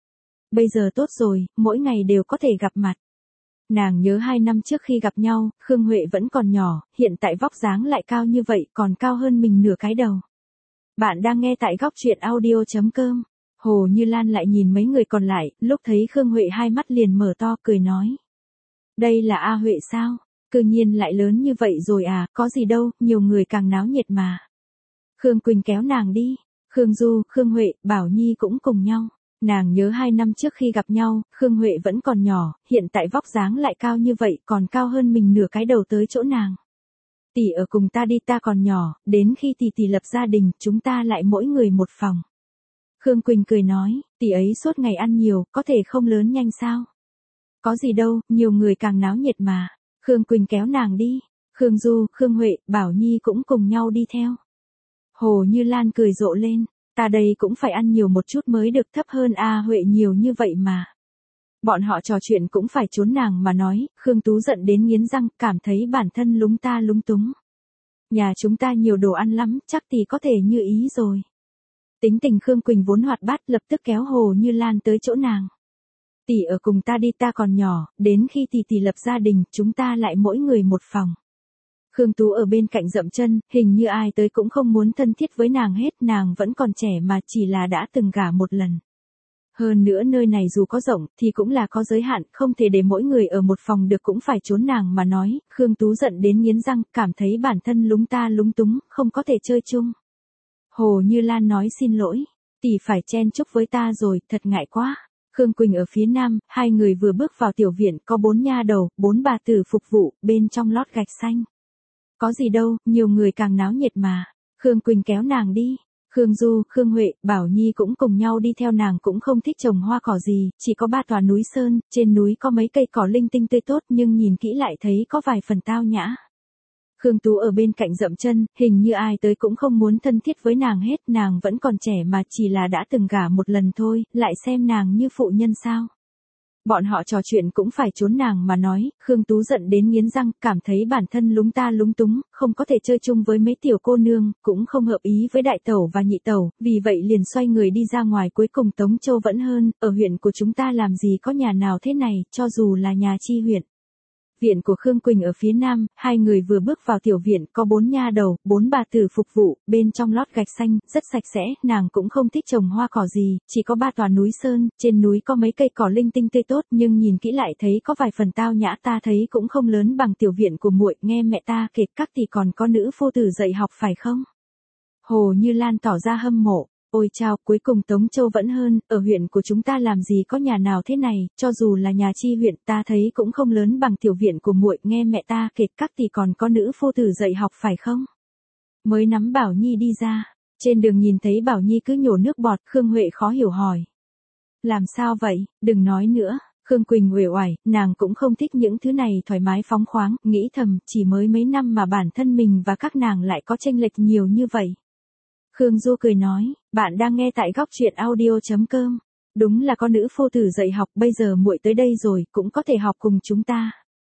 Bây giờ tốt rồi, mỗi ngày đều có thể gặp mặt. Nàng nhớ 2 năm trước khi gặp nhau, Khương Huệ vẫn còn nhỏ, hiện tại vóc dáng lại cao như vậy, còn cao hơn mình nửa cái đầu. Bạn đang nghe tại góc truyện audio.com. Hồ Như Lan lại nhìn mấy người còn lại, lúc thấy Khương Huệ 2 mắt liền mở to, cười nói. Đây là A Huệ sao? Cư nhiên lại lớn như vậy rồi à, có gì đâu, nhiều người càng náo nhiệt mà. Khương Quỳnh kéo nàng đi. Khương Du, Khương Huệ, Bảo Nhi cũng cùng nhau. Nàng nhớ 2 năm trước khi gặp nhau, Khương Huệ vẫn còn nhỏ, hiện tại vóc dáng lại cao như vậy, còn cao hơn mình nửa cái đầu tới chỗ nàng. Tỷ ở cùng ta đi, ta còn nhỏ, đến khi tỷ lập gia đình, chúng ta lại mỗi người một phòng. Khương Quỳnh cười nói, tỷ ấy suốt ngày ăn nhiều, có thể không lớn nhanh sao? Có gì đâu, nhiều người càng náo nhiệt mà. Khương Quỳnh kéo nàng đi. Khương Du, Khương Huệ, Bảo Nhi cũng cùng nhau đi theo. Hồ Như Lan cười rộ lên. Ta đây cũng phải ăn nhiều một chút mới được, thấp hơn A Huệ nhiều như vậy mà. Bọn họ trò chuyện cũng phải trốn nàng mà nói, Khương Tú giận đến nghiến răng, cảm thấy bản thân lúng ta lúng túng. Nhà chúng ta nhiều đồ ăn lắm, chắc tỷ có thể như ý rồi. Tính tình Khương Quỳnh vốn hoạt bát, lập tức kéo Hồ Như Lan tới chỗ nàng. Tỷ ở cùng ta đi, ta còn nhỏ, đến khi tỷ lập gia đình, chúng ta lại mỗi người một phòng. Khương Tú ở bên cạnh dậm chân, hình như ai tới cũng không muốn thân thiết với nàng hết, nàng vẫn còn trẻ mà, chỉ là đã từng gả một lần. Hơn nữa nơi này dù có rộng, thì cũng là có giới hạn, không thể để mỗi người ở một phòng được, cũng phải trốn nàng mà nói, Khương Tú giận đến nghiến răng, cảm thấy bản thân lúng ta lúng túng, không có thể chơi chung. Hồ Như Lan nói xin lỗi, tỷ phải chen chúc với ta rồi, thật ngại quá. Khương Quỳnh ở phía nam, 2 người vừa bước vào tiểu viện, có 4 nha đầu, 4 bà tử phục vụ, bên trong lót gạch xanh. Có gì đâu, nhiều người càng náo nhiệt mà. Khương Quỳnh kéo nàng đi. Khương Du, Khương Huệ, Bảo Nhi cũng cùng nhau đi theo nàng, cũng không thích trồng hoa cỏ gì, chỉ có 3 tòa núi sơn, trên núi có mấy cây cỏ linh tinh tươi tốt nhưng nhìn kỹ lại thấy có vài phần tao nhã. Khương Tú ở bên cạnh dậm chân, hình như ai tới cũng không muốn thân thiết với nàng hết, nàng vẫn còn trẻ mà, chỉ là đã từng gả một lần thôi, lại xem nàng như phụ nhân sao. Bọn họ trò chuyện cũng phải trốn nàng mà nói, Khương Tú giận đến nghiến răng, cảm thấy bản thân lúng ta lúng túng, không có thể chơi chung với mấy tiểu cô nương, cũng không hợp ý với đại tẩu và nhị tẩu, vì vậy liền xoay người đi ra ngoài. Cuối cùng Tống Châu vẫn hơn, ở huyện của chúng ta làm gì có nhà nào thế này, cho dù là nhà chi huyện. Viện của Khương Quỳnh ở phía nam, hai người vừa bước vào tiểu viện, có 4 nha đầu, 4 bà tử phục vụ, bên trong lót gạch xanh, rất sạch sẽ, nàng cũng không thích trồng hoa cỏ gì, chỉ có 3 tòa núi sơn, trên núi có mấy cây cỏ linh tinh tươi tốt, nhưng nhìn kỹ lại thấy có vài phần tao nhã, ta thấy cũng không lớn bằng tiểu viện của muội, nghe mẹ ta kể các thì còn có nữ phu tử dạy học phải không? Hồ Như Lan tỏ ra hâm mộ. Ôi chao, cuối cùng Tống Châu vẫn hơn, ở huyện của chúng ta làm gì có nhà nào thế này, cho dù là nhà chi huyện, ta thấy cũng không lớn bằng tiểu viện của muội, nghe mẹ ta kể các thì còn có nữ phu tử dạy học phải không? Mới nắm Bảo Nhi đi ra, trên đường nhìn thấy Bảo Nhi cứ nhổ nước bọt, Khương Huệ khó hiểu hỏi. Làm sao vậy, đừng nói nữa. Khương Quỳnh uể oải, nàng cũng không thích những thứ này thoải mái phóng khoáng, nghĩ thầm, chỉ mới mấy năm mà bản thân mình và các nàng lại có chênh lệch nhiều như vậy. Khương Du cười nói, bạn đang nghe tại góc truyện audio.com. Đúng là có nữ phu tử dạy học, bây giờ muội tới đây rồi, cũng có thể học cùng chúng ta.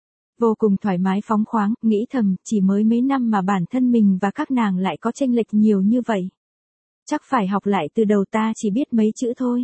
Vô cùng thoải mái phóng khoáng, nghĩ thầm, chỉ mới mấy năm mà bản thân mình và các nàng lại có chênh lệch nhiều như vậy. Chắc phải học lại từ đầu, ta chỉ biết mấy chữ thôi.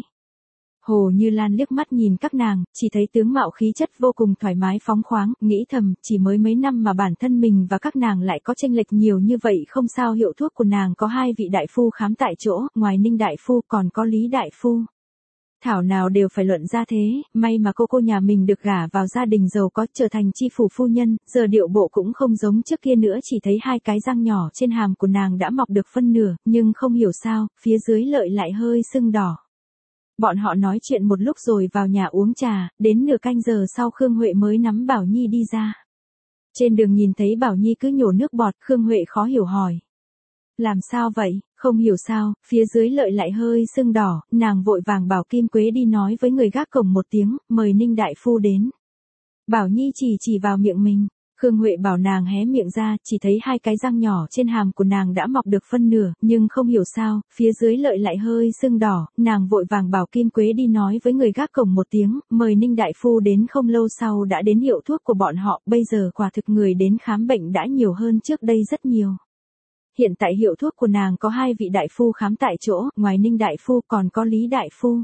Hồ Như Lan liếc mắt nhìn các nàng, chỉ thấy tướng mạo khí chất vô cùng thoải mái phóng khoáng, nghĩ thầm, chỉ mới mấy năm mà bản thân mình và các nàng lại có chênh lệch nhiều như vậy, không sao. Hiệu thuốc của nàng có 2 vị đại phu khám tại chỗ, ngoài Ninh đại phu còn có Lý đại phu. Thảo nào đều phải luận ra thế, may mà cô nhà mình được gả vào gia đình giàu có, trở thành chi phủ phu nhân, giờ điệu bộ cũng không giống trước kia nữa, chỉ thấy 2 cái răng nhỏ trên hàm của nàng đã mọc được phân nửa, nhưng không hiểu sao, phía dưới lợi lại hơi sưng đỏ. Bọn họ nói chuyện một lúc rồi vào nhà uống trà, đến nửa canh giờ sau Khương Huệ mới nắm Bảo Nhi đi ra. Trên đường nhìn thấy Bảo Nhi cứ nhổ nước bọt, Khương Huệ khó hiểu hỏi. Làm sao vậy, không hiểu sao, phía dưới lợi lại hơi sưng đỏ, nàng vội vàng bảo Kim Quế đi nói với người gác cổng một tiếng, mời Ninh đại phu đến. Bảo Nhi chỉ vào miệng mình. Khương Huệ bảo nàng hé miệng ra, chỉ thấy 2 cái răng nhỏ trên hàm của nàng đã mọc được phân nửa, nhưng không hiểu sao, phía dưới lợi lại hơi sưng đỏ, nàng vội vàng bảo Kim Quế đi nói với người gác cổng một tiếng, mời Ninh đại phu đến. Không lâu sau đã đến hiệu thuốc của bọn họ, bây giờ quả thực người đến khám bệnh đã nhiều hơn trước đây rất nhiều. Hiện tại hiệu thuốc của nàng có 2 vị đại phu khám tại chỗ, ngoài Ninh đại phu còn có Lý đại phu.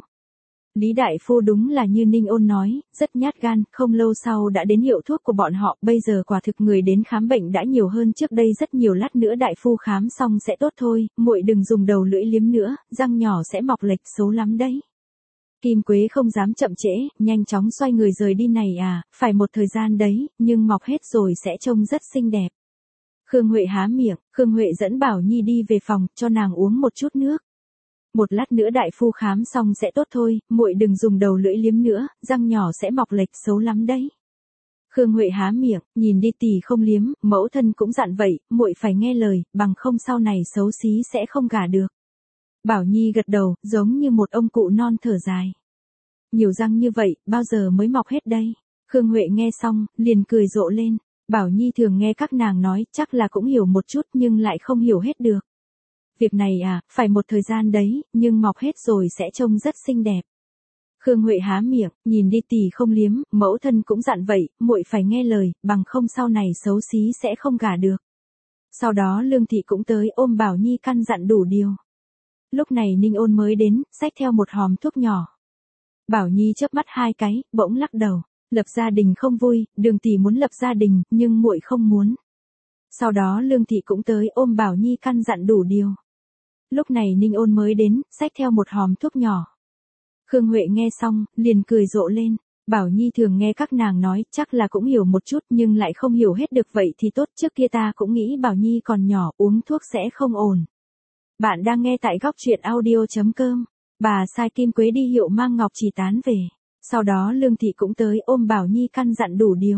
Lý đại phu đúng là như Ninh Ôn nói, rất nhát gan, không lâu sau đã đến hiệu thuốc của bọn họ, bây giờ quả thực người đến khám bệnh đã nhiều hơn trước đây rất nhiều, lát nữa đại phu khám xong sẽ tốt thôi, muội đừng dùng đầu lưỡi liếm nữa, răng nhỏ sẽ mọc lệch xấu lắm đấy. Kim Quế không dám chậm trễ, nhanh chóng xoay người rời đi. Này à, phải một thời gian đấy, nhưng mọc hết rồi sẽ trông rất xinh đẹp. Khương Huệ há miệng, Khương Huệ dẫn Bảo Nhi đi về phòng, cho nàng uống một chút nước. Một lát nữa đại phu khám xong sẽ tốt thôi, muội đừng dùng đầu lưỡi liếm nữa, răng nhỏ sẽ mọc lệch xấu lắm đấy. Khương Huệ há miệng, nhìn đi tỷ không liếm, mẫu thân cũng dặn vậy, muội phải nghe lời, bằng không sau này xấu xí sẽ không gả được. Bảo Nhi gật đầu, giống như một ông cụ non thở dài. Nhiều răng như vậy, bao giờ mới mọc hết đây? Khương Huệ nghe xong, liền cười rộ lên. Bảo Nhi thường nghe các nàng nói, chắc là cũng hiểu một chút nhưng lại không hiểu hết được. Việc này à, phải một thời gian đấy, nhưng mọc hết rồi sẽ trông rất xinh đẹp. Khương Huệ há miệng, nhìn đi tỷ không liếm, mẫu thân cũng dặn vậy, muội phải nghe lời, bằng không sau này xấu xí sẽ không gả được. Sau đó Lương Thị cũng tới ôm Bảo Nhi căn dặn đủ điều. Lúc này Ninh Ôn mới đến, xách theo một hòm thuốc nhỏ. Bảo Nhi chớp mắt 2 cái, bỗng lắc đầu. Lập gia đình không vui, Đường tỷ muốn lập gia đình, nhưng muội không muốn. Sau đó Lương Thị cũng tới ôm Bảo Nhi căn dặn đủ điều. Lúc này Ninh Ôn mới đến, xách theo một hòm thuốc nhỏ. Khương Huệ nghe xong, liền cười rộ lên. Bảo Nhi thường nghe các nàng nói, chắc là cũng hiểu một chút nhưng lại không hiểu hết được, vậy thì tốt, trước kia ta cũng nghĩ Bảo Nhi còn nhỏ, uống thuốc sẽ không ổn. Bạn đang nghe tại góc truyện audio.com. Bà sai Kim Quế đi hiệu mang ngọc chỉ tán về. Sau đó Lương Thị cũng tới ôm Bảo Nhi căn dặn đủ điều.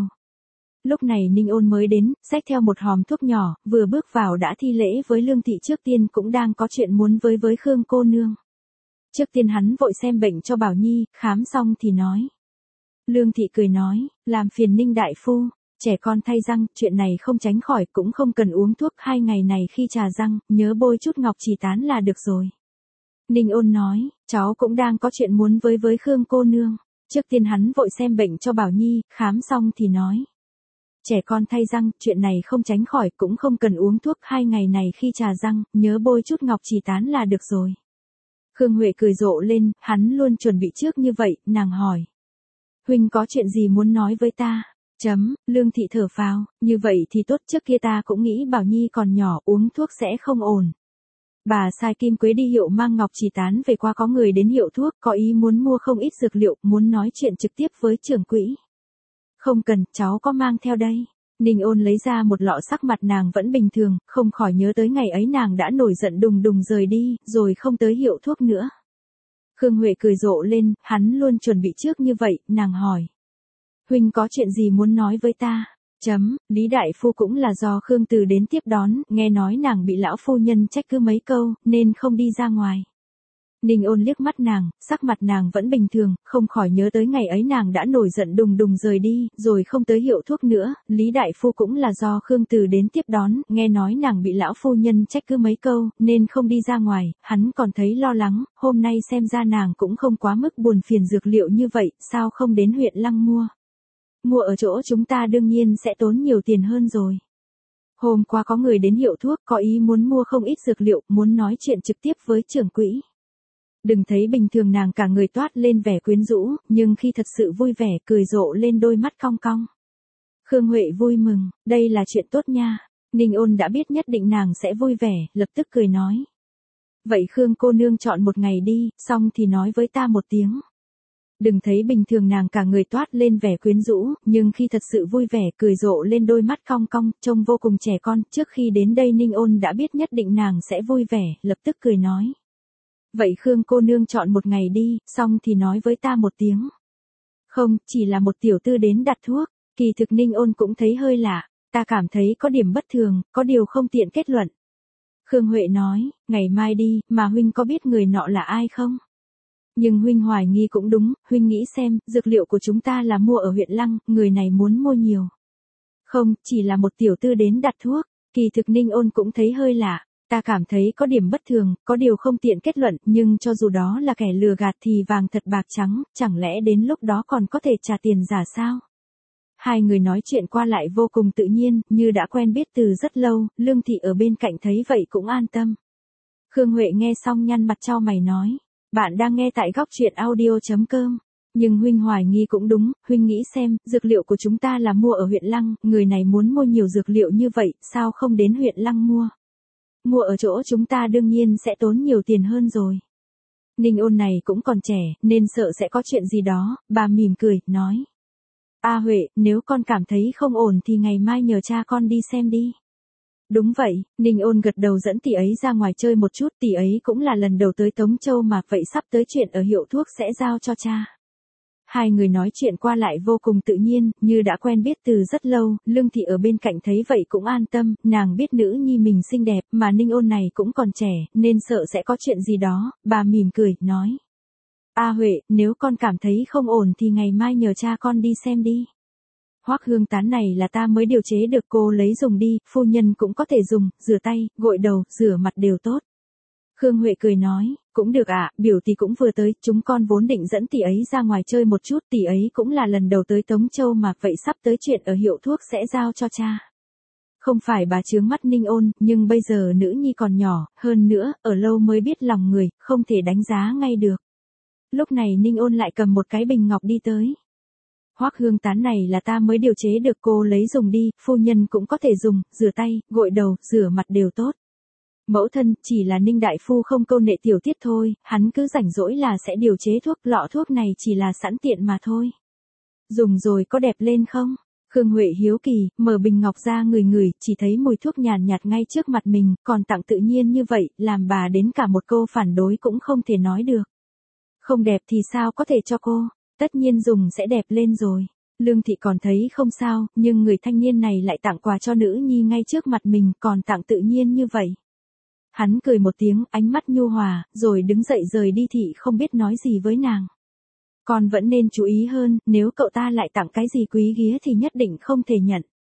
Lúc này Ninh Ôn mới đến, xách theo một hòm thuốc nhỏ, vừa bước vào đã thi lễ với Lương Thị, trước tiên cũng đang có chuyện muốn với Khương cô nương. Trước tiên hắn vội xem bệnh cho Bảo Nhi, khám xong thì nói. Lương Thị cười nói, làm phiền Ninh đại phu, trẻ con thay răng, chuyện này không tránh khỏi, cũng không cần uống thuốc, 2 ngày này khi trà răng, nhớ bôi chút ngọc chỉ tán là được rồi. Ninh Ôn nói, cháu cũng đang có chuyện muốn với Khương cô nương. Trước tiên hắn vội xem bệnh cho Bảo Nhi, khám xong thì nói. Trẻ con thay răng, chuyện này không tránh khỏi, cũng không cần uống thuốc, 2 ngày này khi chà răng, nhớ bôi chút ngọc chỉ tán là được rồi. Khương Huệ cười rộ lên, hắn luôn chuẩn bị trước như vậy, nàng hỏi. Huynh có chuyện gì muốn nói với ta? Lương Thị thở phào, như vậy thì tốt, trước kia ta cũng nghĩ Bảo Nhi còn nhỏ, uống thuốc sẽ không ổn. Bà sai Kim Quế đi hiệu mang ngọc chỉ tán về, qua có người đến hiệu thuốc, có ý muốn mua không ít dược liệu, muốn nói chuyện trực tiếp với trưởng quỹ. Không cần, cháu có mang theo đây. Ninh Ôn lấy ra một lọ, sắc mặt nàng vẫn bình thường, không khỏi nhớ tới ngày ấy nàng đã nổi giận đùng đùng rời đi, rồi không tới hiệu thuốc nữa. Khương Huệ cười rộ lên, hắn luôn chuẩn bị trước như vậy, nàng hỏi. Huynh có chuyện gì muốn nói với ta? Lý đại phu cũng là do Khương Từ đến tiếp đón, nghe nói nàng bị lão phu nhân trách cứ mấy câu, nên không đi ra ngoài. Ninh Ôn liếc mắt nàng, sắc mặt nàng vẫn bình thường, không khỏi nhớ tới ngày ấy nàng đã nổi giận đùng đùng rời đi, rồi không tới hiệu thuốc nữa, Lý đại phu cũng là do Khương Từ đến tiếp đón, nghe nói nàng bị lão phu nhân trách cứ mấy câu, nên không đi ra ngoài, hắn còn thấy lo lắng, hôm nay xem ra nàng cũng không quá mức buồn phiền dược liệu như vậy, sao không đến huyện Lăng mua? Mua ở chỗ chúng ta đương nhiên sẽ tốn nhiều tiền hơn rồi. Hôm qua có người đến hiệu thuốc, có ý muốn mua không ít dược liệu, muốn nói chuyện trực tiếp với trưởng quỹ. Đừng thấy bình thường nàng cả người toát lên vẻ quyến rũ, nhưng khi thật sự vui vẻ, cười rộ lên, đôi mắt cong cong. Khương Huệ vui mừng, đây là chuyện tốt nha. Ninh Ôn đã biết nhất định nàng sẽ vui vẻ, lập tức cười nói. Vậy Khương cô nương chọn một ngày đi, xong thì nói với ta một tiếng. Đừng thấy bình thường nàng cả người toát lên vẻ quyến rũ, nhưng khi thật sự vui vẻ, cười rộ lên, đôi mắt cong cong, trông vô cùng trẻ con. Trước khi đến đây Ninh Ôn đã biết nhất định nàng sẽ vui vẻ, lập tức cười nói. Vậy Khương cô nương chọn một ngày đi, xong thì nói với ta một tiếng. Không, chỉ là một tiểu tư đến đặt thuốc. Kỳ thực Ninh Ôn cũng thấy hơi lạ, ta cảm thấy có điểm bất thường, có điều không tiện kết luận. Khương Huệ nói, ngày mai đi, mà huynh có biết người nọ là ai không? Nhưng huynh hoài nghi cũng đúng, huynh nghĩ xem, dược liệu của chúng ta là mua ở huyện Lăng, người này muốn mua nhiều. Không, chỉ là một tiểu tư đến đặt thuốc. Kỳ thực Ninh Ôn cũng thấy hơi lạ, ta cảm thấy có điểm bất thường, có điều không tiện kết luận, nhưng cho dù đó là kẻ lừa gạt thì vàng thật bạc trắng, chẳng lẽ đến lúc đó còn có thể trả tiền giả sao? Hai người nói chuyện qua lại vô cùng tự nhiên, như đã quen biết từ rất lâu, Lương Thị ở bên cạnh thấy vậy cũng an tâm. Khương Huệ nghe xong nhăn mặt chau mày nói. Bạn đang nghe tại góc truyện audio.com. Nhưng huynh hoài nghi cũng đúng, huynh nghĩ xem, dược liệu của chúng ta là mua ở huyện Lăng, người này muốn mua nhiều dược liệu như vậy, sao không đến huyện Lăng mua? Mua ở chỗ chúng ta đương nhiên sẽ tốn nhiều tiền hơn rồi. Ninh Ôn này cũng còn trẻ, nên sợ sẽ có chuyện gì đó, bà mỉm cười, nói. A Huệ, nếu con cảm thấy không ổn thì ngày mai nhờ cha con đi xem đi. Đúng vậy, Ninh Ôn gật đầu dẫn tỷ ấy ra ngoài chơi một chút, tỷ ấy cũng là lần đầu tới Tống Châu mà, vậy sắp tới chuyện ở hiệu thuốc sẽ giao cho cha. Hai người nói chuyện qua lại vô cùng tự nhiên, như đã quen biết từ rất lâu, Lương Thị ở bên cạnh thấy vậy cũng an tâm, nàng biết nữ nhi mình xinh đẹp, mà Ninh Ôn này cũng còn trẻ, nên sợ sẽ có chuyện gì đó, bà mỉm cười, nói. A Huệ, nếu con cảm thấy không ổn thì ngày mai nhờ cha con đi xem đi. Hoắc hương tán này là ta mới điều chế được, cô lấy dùng đi, phu nhân cũng có thể dùng, rửa tay, gội đầu, rửa mặt đều tốt. Khương Huệ cười nói, cũng được ạ, biểu tỷ cũng vừa tới, chúng con vốn định dẫn tỷ ấy ra ngoài chơi một chút, tỷ ấy cũng là lần đầu tới Tống Châu mà, vậy sắp tới chuyện ở hiệu thuốc sẽ giao cho cha. Không phải bà chướng mắt Ninh Ôn, nhưng bây giờ nữ nhi còn nhỏ, hơn nữa, ở lâu mới biết lòng người, không thể đánh giá ngay được. Lúc này Ninh Ôn lại cầm một cái bình ngọc đi tới. Hoắc hương tán này là ta mới điều chế được, cô lấy dùng đi, phu nhân cũng có thể dùng, rửa tay, gội đầu, rửa mặt đều tốt. Mẫu thân, chỉ là Ninh đại phu không câu nệ tiểu tiết thôi, hắn cứ rảnh rỗi là sẽ điều chế thuốc, lọ thuốc này chỉ là sẵn tiện mà thôi. Dùng rồi có đẹp lên không? Khương Huệ hiếu kỳ, mở bình ngọc ra ngửi, chỉ thấy mùi thuốc nhàn nhạt ngay trước mặt mình, còn tặng tự nhiên như vậy, làm bà đến cả một câu phản đối cũng không thể nói được. Không đẹp thì sao có thể cho cô? Tất nhiên dùng sẽ đẹp lên rồi. Lương Thị còn thấy không sao, nhưng người thanh niên này lại tặng quà cho nữ nhi ngay trước mặt mình, còn tặng tự nhiên như vậy. Hắn cười một tiếng, ánh mắt nhu hòa, rồi đứng dậy rời đi. Thị không biết nói gì với nàng. Con vẫn nên chú ý hơn, nếu cậu ta lại tặng cái gì quý ghía thì nhất định không thể nhận.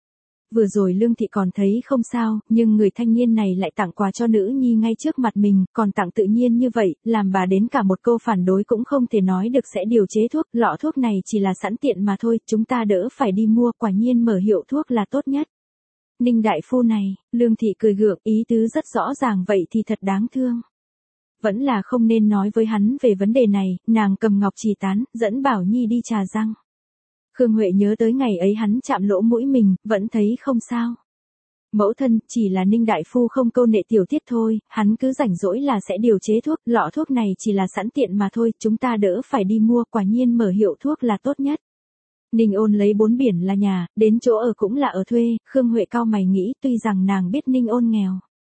Vừa rồi Lương Thị còn thấy không sao, nhưng người thanh niên này lại tặng quà cho nữ nhi ngay trước mặt mình, còn tặng tự nhiên như vậy, làm bà đến cả một câu phản đối cũng không thể nói được sẽ điều chế thuốc, lọ thuốc này chỉ là sẵn tiện mà thôi, chúng ta đỡ phải đi mua, quả nhiên mở hiệu thuốc là tốt nhất. Ninh đại phu này, Lương Thị cười gượng, ý tứ rất rõ ràng vậy thì thật đáng thương. Vẫn là không nên nói với hắn về vấn đề này, nàng cầm ngọc trì tán, dẫn Bảo Nhi đi trà răng. Khương Huệ nhớ tới ngày ấy hắn chạm lỗ mũi mình, vẫn thấy không sao. Mẫu thân, chỉ là Ninh đại phu không câu nệ tiểu tiết thôi, hắn cứ rảnh rỗi là sẽ điều chế thuốc, lọ thuốc này chỉ là sẵn tiện mà thôi, chúng ta đỡ phải đi mua, quả nhiên mở hiệu thuốc là tốt nhất. Ninh Ôn lấy 4 biển là nhà, đến chỗ ở cũng là ở thuê, Khương Huệ cau mày nghĩ tuy rằng nàng biết Ninh Ôn nghèo.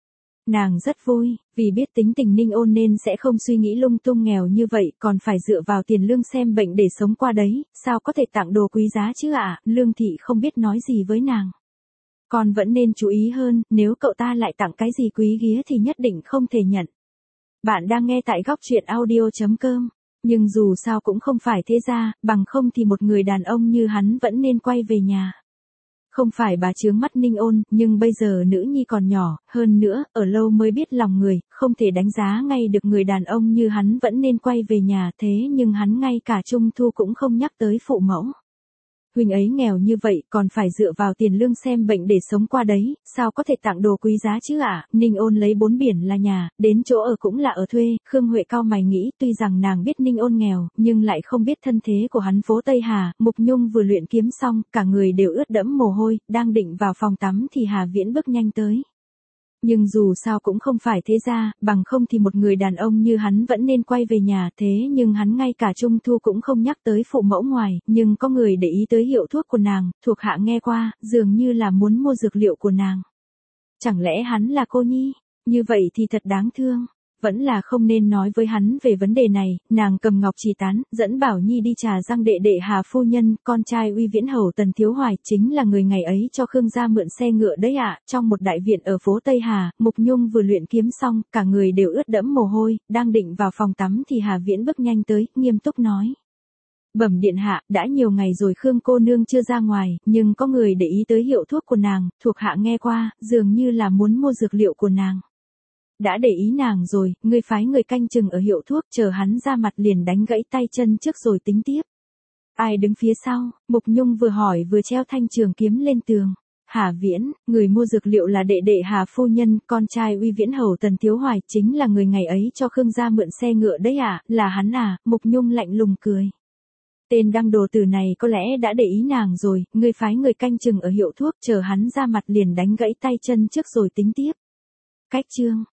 Nàng rất vui, vì biết tính tình Ninh Ôn nên sẽ không suy nghĩ lung tung nghèo như vậy, còn phải dựa vào tiền lương xem bệnh để sống qua đấy, sao có thể tặng đồ quý giá chứ ạ, Lương Thị không biết nói gì với nàng. Con vẫn nên chú ý hơn, nếu cậu ta lại tặng cái gì quý ghía thì nhất định không thể nhận. Bạn đang nghe tại góc truyện audio.com, nhưng dù sao cũng không phải thế ra, bằng không thì một người đàn ông như hắn vẫn nên quay về nhà. Không phải bà chướng mắt Ninh Ôn, nhưng bây giờ nữ nhi còn nhỏ, hơn nữa, ở lâu mới biết lòng người, không thể đánh giá ngay được người đàn ông như hắn vẫn nên quay về nhà, thế nhưng hắn ngay cả trung thu cũng không nhắc tới phụ mẫu. Huynh ấy nghèo như vậy, còn phải dựa vào tiền lương xem bệnh để sống qua đấy, sao có thể tặng đồ quý giá chứ ạ? Ninh Ôn lấy 4 biển là nhà, đến chỗ ở cũng là ở thuê, Khương Huệ cau mày nghĩ, tuy rằng nàng biết Ninh Ôn nghèo, nhưng lại không biết thân thế của hắn phố Tây Hà, Mục Nhung vừa luyện kiếm xong, cả người đều ướt đẫm mồ hôi, đang định vào phòng tắm thì Hà Viễn bước nhanh tới. Nhưng dù sao cũng không phải thế ra, bằng không thì một người đàn ông như hắn vẫn nên quay về nhà, thế nhưng hắn ngay cả trung thu cũng không nhắc tới phụ mẫu ngoài, nhưng có người để ý tới hiệu thuốc của nàng, thuộc hạ nghe qua, dường như là muốn mua dược liệu của nàng. Chẳng lẽ hắn là cô nhi? Như vậy thì thật đáng thương. Vẫn là không nên nói với hắn về vấn đề này, nàng cầm ngọc trì tán, dẫn Bảo Nhi đi trà răng đệ đệ Hà phu nhân, con trai Uy Viễn hầu Tần Thiếu Hoài, chính là người ngày ấy cho Khương gia mượn xe ngựa đấy ạ, trong một đại viện ở phố Tây Hà, Mục Nhung vừa luyện kiếm xong, cả người đều ướt đẫm mồ hôi, đang định vào phòng tắm thì Hà Viễn bước nhanh tới, nghiêm túc nói. Bẩm điện hạ, đã nhiều ngày rồi Khương cô nương chưa ra ngoài, nhưng có người để ý tới hiệu thuốc của nàng, thuộc hạ nghe qua, dường như là muốn mua dược liệu của nàng. Đã để ý nàng rồi, ngươi phái người canh chừng ở hiệu thuốc, chờ hắn ra mặt liền đánh gãy tay chân trước rồi tính tiếp. Ai đứng phía sau? Mục Nhung vừa hỏi vừa treo thanh trường kiếm lên tường. Hà Viễn, người mua dược liệu là đệ đệ Hà phu nhân, con trai Uy Viễn hầu Tần Thiếu Hoài, chính là người ngày ấy cho Khương gia mượn xe ngựa đấy à, là hắn à? Mục Nhung lạnh lùng cười. Tên đăng đồ tử này có lẽ đã để ý nàng rồi, ngươi phái người canh chừng ở hiệu thuốc, chờ hắn ra mặt liền đánh gãy tay chân trước rồi tính tiếp. Cách chương